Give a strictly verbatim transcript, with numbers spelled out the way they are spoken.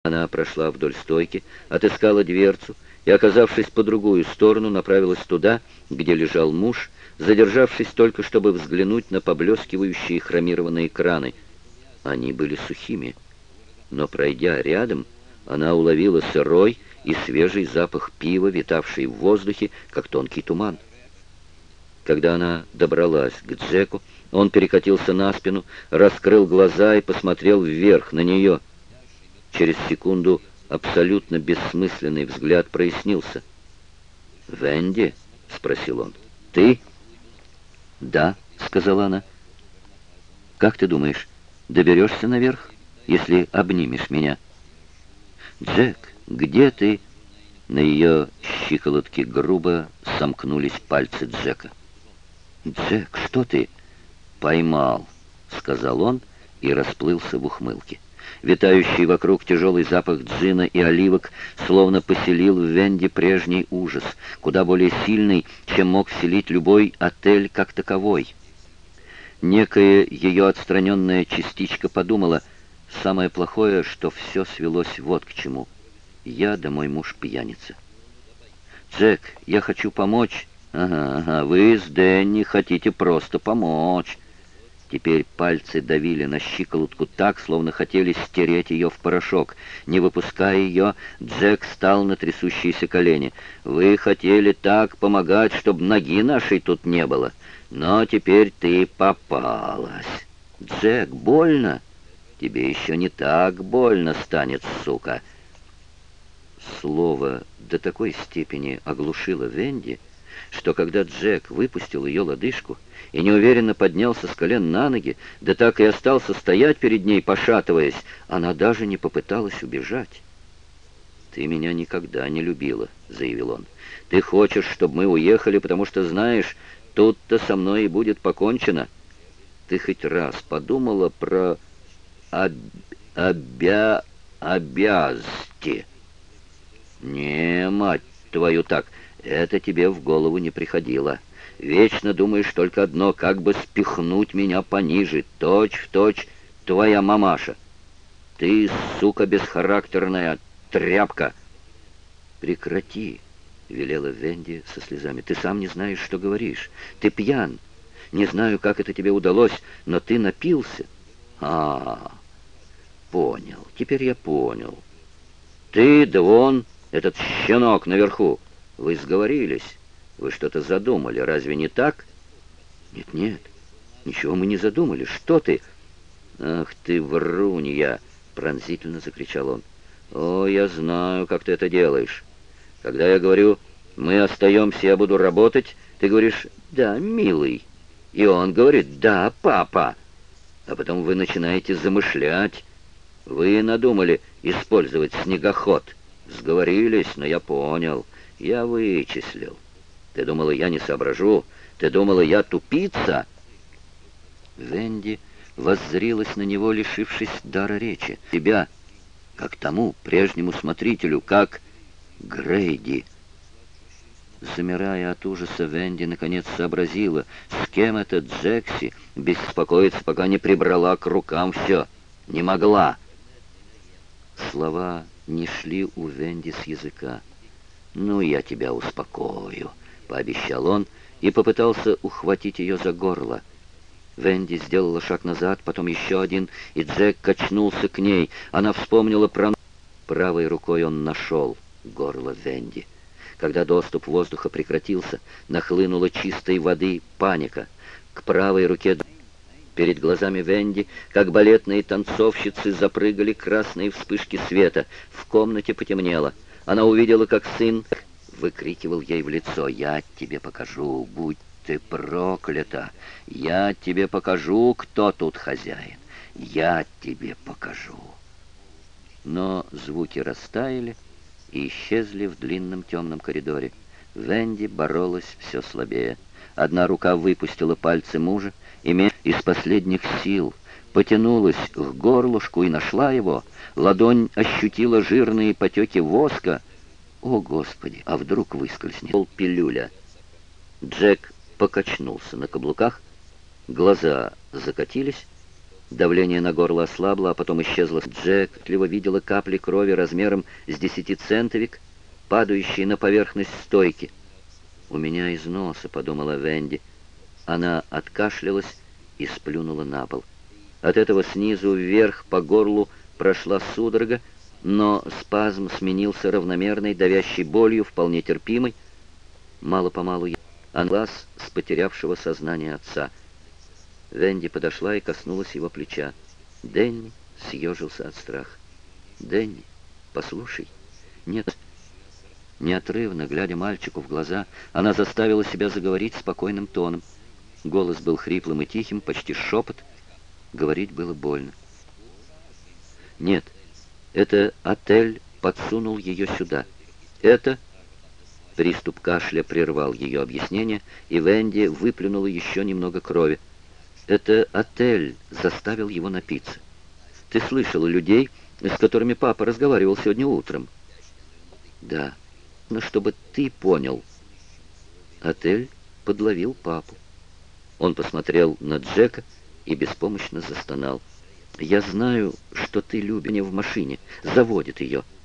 Она прошла вдоль стойки, отыскала дверцу и, оказавшись по другую сторону, направилась туда, где лежал муж, задержавшись только, чтобы взглянуть на поблескивающие хромированные краны. Они были сухими, но, пройдя рядом, она уловила сырой и свежий запах пива, витавший в воздухе, как тонкий туман. Когда она добралась к Джеку, он перекатился на спину, раскрыл глаза и посмотрел вверх на нее. Через секунду абсолютно бессмысленный взгляд прояснился. «Венди?» — спросил он. «Ты?» «Да», — сказала она. «Как ты думаешь, доберешься наверх, если обнимешь меня?» «Джек, где ты?» На ее щиколотке грубо сомкнулись пальцы Джека. «Джек, что ты?» «Поймал», — сказал он и расплылся в ухмылке. Витающий вокруг тяжелый запах джина и оливок словно поселил в Венди прежний ужас, куда более сильный, чем мог вселить любой отель как таковой. Некая ее отстраненная частичка подумала, самое плохое, что все свелось вот к чему. Я да мой муж пьяница. «Джек, я хочу помочь». «Ага, ага, вы с Дэнни хотите просто помочь». Теперь пальцы давили на щиколотку так, словно хотели стереть ее в порошок. Не выпуская ее, Джек встал на трясущиеся колени. «Вы хотели так помогать, чтобы ноги нашей тут не было. Но теперь ты попалась. Джек, больно? Тебе еще не так больно станет, сука». Слово до такой степени оглушило Венди, что когда Джек выпустил ее лодыжку и неуверенно поднялся с колен на ноги, да так и остался стоять перед ней, пошатываясь, она даже не попыталась убежать. «Ты меня никогда не любила», — заявил он. «Ты хочешь, чтобы мы уехали, потому что знаешь, тут-то со мной и будет покончено. Ты хоть раз подумала про об... обя... обязки?» «Не, мать твою, так, это тебе в голову не приходило. Вечно думаешь только одно, как бы спихнуть меня пониже, точь-в-точь твоя мамаша. Ты, сука, бесхарактерная тряпка!» «Прекрати!» — велела Венди со слезами. «Ты сам не знаешь, что говоришь. Ты пьян. Не знаю, как это тебе удалось, но ты напился». «А, понял. Теперь я понял. Ты, да вон, этот щенок наверху. Вы сговорились. Вы что-то задумали. Разве не так?» «Нет, нет. Ничего мы не задумали. Что ты?» «Ах ты, врунья!» — пронзительно закричал он. «О, я знаю, как ты это делаешь. Когда я говорю, мы остаемся, я буду работать, ты говоришь, да, милый. И он говорит, да, папа. А потом вы начинаете замышлять. Вы надумали использовать снегоход. Сговорились, но я понял. Я вычислил. Ты думала, я не соображу? Ты думала, я тупица?» Венди воззрилась на него, лишившись дара речи. «Тебя, как тому прежнему смотрителю, как Грейди». Замирая от ужаса, Венди наконец сообразила, с кем это Джекси беспокоится, пока не прибрала к рукам все. Не могла. Слова не шли у Венди с языка. «Ну, я тебя успокою», — пообещал он и попытался ухватить ее за горло. Венди сделала шаг назад, потом еще один, и Джек качнулся к ней. Она вспомнила про... Правой рукой он нашел горло Венди. Когда доступ воздуха прекратился, нахлынула чистой воды паника. К правой руке... Перед глазами Венди, как балетные танцовщицы, запрыгали красные вспышки света. В комнате потемнело. Она увидела, как сын выкрикивал ей в лицо: «Я тебе покажу, будь ты проклята! Я тебе покажу, кто тут хозяин! Я тебе покажу!» Но звуки растаяли и исчезли в длинном темном коридоре. Венди боролась все слабее. Одна рука выпустила пальцы мужа, и из последних сил потянулась к горлышку и нашла его. Ладонь ощутила жирные потеки воска. О, Господи, а вдруг выскользнет пилюля? Джек покачнулся на каблуках, глаза закатились, Давление на горло ослабло, а потом исчезло. Джек тливо видела капли крови размером с десятицентовик, падающие на поверхность стойки. «У меня из носа», — подумала Венди. Она откашлялась и сплюнула на пол. От этого снизу вверх по горлу прошла судорога, но спазм сменился равномерной, давящей болью, вполне терпимой. Мало-помалу я... А глаз с потерявшего сознание отца. Венди подошла и коснулась его плеча. Дэнни съежился от страха. «Дэнни, послушай». «Нет». Неотрывно, глядя мальчику в глаза, она заставила себя заговорить спокойным тоном. Голос был хриплым и тихим, почти шепот. Говорить было больно. «Нет, это отель подсунул ее сюда. Это...» Приступ кашля прервал ее объяснение, и Венди выплюнула еще немного крови. «Это отель заставил его напиться. Ты слышала людей, с которыми папа разговаривал сегодня утром?» «Да, но чтобы ты понял...» Отель подловил папу. Он посмотрел на Джека и беспомощно застонал. «Я знаю, что ты любишь меня в машине. Заводит ее.